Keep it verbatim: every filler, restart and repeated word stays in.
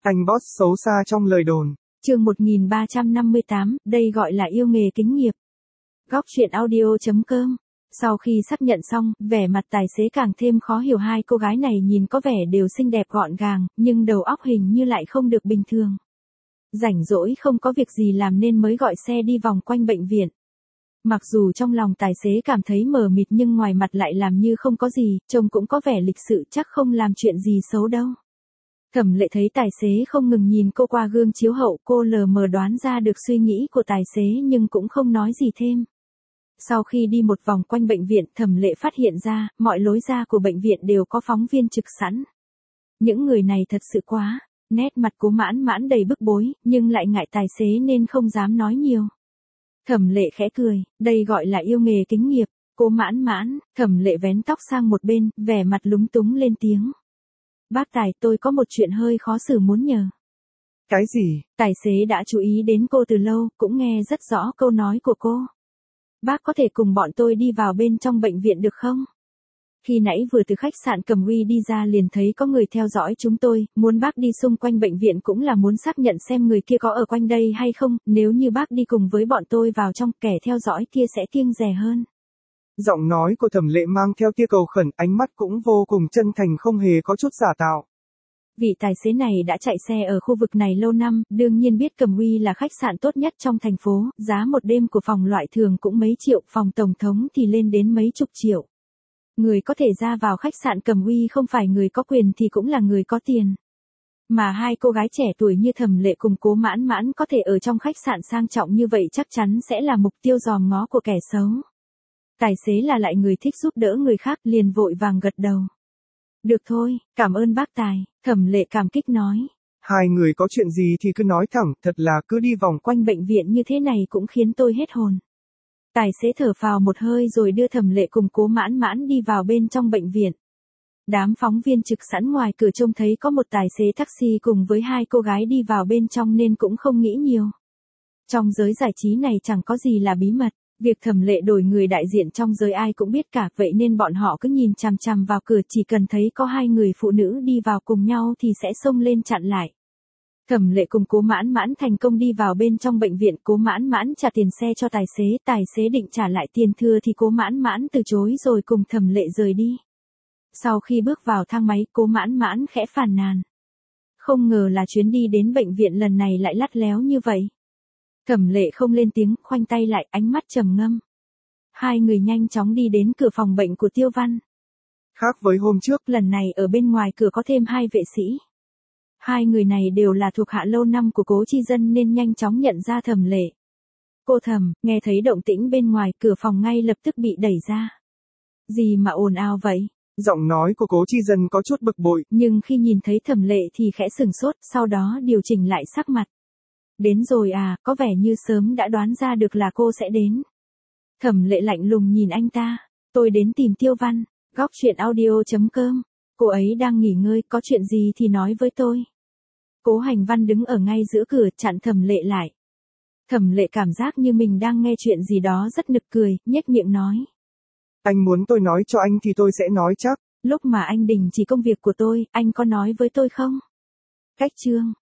Anh boss xấu xa trong lời đồn. Chương một nghìn ba trăm năm mươi tám, đây gọi là yêu nghề kính nghiệp. Góc truyện audio chấm com. Sau khi xác nhận xong, vẻ mặt tài xế càng thêm khó hiểu, hai cô gái này nhìn có vẻ đều xinh đẹp gọn gàng, nhưng đầu óc hình như lại không được bình thường. Rảnh rỗi không có việc gì làm nên mới gọi xe đi vòng quanh bệnh viện. Mặc dù trong lòng tài xế cảm thấy mờ mịt nhưng ngoài mặt lại làm như không có gì, trông cũng có vẻ lịch sự, chắc không làm chuyện gì xấu đâu. Thẩm Lệ thấy tài xế không ngừng nhìn cô qua gương chiếu hậu, cô lờ mờ đoán ra được suy nghĩ của tài xế nhưng cũng không nói gì thêm. Sau khi đi một vòng quanh bệnh viện, Thẩm Lệ phát hiện ra, mọi lối ra của bệnh viện đều có phóng viên trực sẵn. Những người này thật sự quá, nét mặt Cố Mãn Mãn đầy bức bối, nhưng lại ngại tài xế nên không dám nói nhiều. Thẩm Lệ khẽ cười, đây gọi là yêu nghề kính nghiệp. Cố Mãn Mãn, Thẩm Lệ vén tóc sang một bên, vẻ mặt lúng túng lên tiếng. Bác Tài, tôi có một chuyện hơi khó xử muốn nhờ. Cái gì? Tài xế đã chú ý đến cô từ lâu, cũng nghe rất rõ câu nói của cô. Bác có thể cùng bọn tôi đi vào bên trong bệnh viện được không? Khi nãy vừa từ khách sạn Cẩm Uy đi ra liền thấy có người theo dõi chúng tôi, muốn bác đi xung quanh bệnh viện cũng là muốn xác nhận xem người kia có ở quanh đây hay không, nếu như bác đi cùng với bọn tôi vào trong, kẻ theo dõi kia sẽ kiêng dè hơn. Giọng nói của Thẩm Lệ mang theo tia cầu khẩn, ánh mắt cũng vô cùng chân thành, không hề có chút giả tạo. Vị tài xế này đã chạy xe ở khu vực này lâu năm, đương nhiên biết Cẩm Uy là khách sạn tốt nhất trong thành phố, giá một đêm của phòng loại thường cũng mấy triệu, phòng tổng thống thì lên đến mấy chục triệu. Người có thể ra vào khách sạn Cẩm Uy không phải người có quyền thì cũng là người có tiền. Mà hai cô gái trẻ tuổi như Thẩm Lệ cùng Cố Mãn Mãn có thể ở trong khách sạn sang trọng như vậy chắc chắn sẽ là mục tiêu dòm ngó của kẻ xấu. Tài xế là lại người thích giúp đỡ người khác, liền vội vàng gật đầu. Được thôi, cảm ơn bác Tài, Thẩm Lệ cảm kích nói. Hai người có chuyện gì thì cứ nói thẳng, thật là cứ đi vòng quanh bệnh viện như thế này cũng khiến tôi hết hồn. Tài xế thở phào một hơi rồi đưa Thẩm Lệ cùng Cố Mãn Mãn đi vào bên trong bệnh viện. Đám phóng viên trực sẵn ngoài cửa trông thấy có một tài xế taxi cùng với hai cô gái đi vào bên trong nên cũng không nghĩ nhiều. Trong giới giải trí này chẳng có gì là bí mật. Việc Thẩm Lệ đổi người đại diện trong giới ai cũng biết cả, vậy nên bọn họ cứ nhìn chằm chằm vào cửa, chỉ cần thấy có hai người phụ nữ đi vào cùng nhau thì sẽ xông lên chặn lại. Thẩm Lệ cùng Cố Mãn Mãn thành công đi vào bên trong bệnh viện, Cố Mãn Mãn trả tiền xe cho tài xế, tài xế định trả lại tiền thừa thì Cố Mãn Mãn từ chối rồi cùng Thẩm Lệ rời đi. Sau khi bước vào thang máy, Cố Mãn Mãn khẽ phàn nàn. Không ngờ là chuyến đi đến bệnh viện lần này lại lắt léo như vậy. Thẩm Lệ không lên tiếng, khoanh tay lại, ánh mắt trầm ngâm. Hai người nhanh chóng đi đến cửa phòng bệnh của Tiêu Văn. Khác với hôm trước, lần này ở bên ngoài cửa có thêm hai vệ sĩ. Hai người này đều là thuộc hạ lâu năm của Cố Chi Dân nên nhanh chóng nhận ra Thẩm Lệ. Cô Thẩm, nghe thấy động tĩnh bên ngoài, cửa phòng ngay lập tức bị đẩy ra. Gì mà ồn ào vậy? Giọng nói của Cố Chi Dân có chút bực bội. Nhưng khi nhìn thấy Thẩm Lệ thì khẽ sừng sốt, sau đó điều chỉnh lại sắc mặt. Đến rồi à, có vẻ như sớm đã đoán ra được là cô sẽ đến. Thẩm Lệ lạnh lùng nhìn anh ta. Tôi đến tìm Tiêu Văn. Góc truyện audio chấm com. Cô ấy đang nghỉ ngơi, có chuyện gì thì nói với tôi. Cố Hành Văn đứng ở ngay giữa cửa chặn Thẩm Lệ lại. Thẩm Lệ cảm giác như mình đang nghe chuyện gì đó rất nực cười, nhếch miệng nói. Anh muốn tôi nói cho anh thì tôi sẽ nói chắc. Lúc mà anh đình chỉ công việc của tôi, anh có nói với tôi không? Cách chương.